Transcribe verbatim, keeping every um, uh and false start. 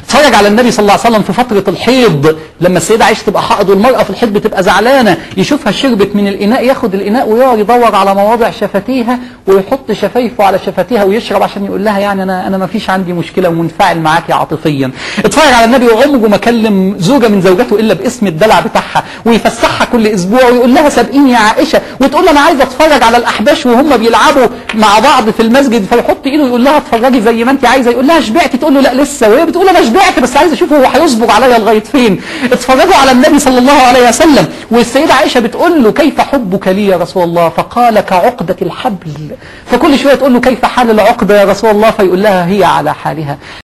اتفرج على النبي صلى الله عليه وسلم في فترة الحيض، لما السيدة عائشة تبقى حائض والمرأة في الحيض بتبقى زعلانة، يشوفها شربت من الإناء ياخد الإناء ويقعد يدور على مواضع شفتيها ويحط شفايفه على شفتيها ويشرب عشان يقول لها يعني أنا أنا ما فيش عندي مشكلة ومنفعل معاكي عاطفيا. اتفرج على النبي وعمره ما كلم زوجة من زوجاته إلا باسم الدلع بتاعها، ويفسحها كل أسبوع ويقول لها سابقيني يا عائشة، وتقول له أنا عايزة أتفرج على الأحباش وهم بيلعبوا مع بعض في المسجد، فيحط إيده ويقول لها اتفرجي زي ما أنت عايزة، يقول لها شبعتي؟ تقول له لا لسه، وهي بتقول أنا شبعت بس عايزة أشوف هو هيصبر عليا لغاية فين. اتفرجوا على النبي صلى الله عليه وسلم والسيدة عائشة بتقول له كيف حبك لي يا رسول الله؟ فقال كعقدة الحبل. فكل شوية تقول له كيف حال العقدة يا رسول الله؟ فيقول لها هي على حالها.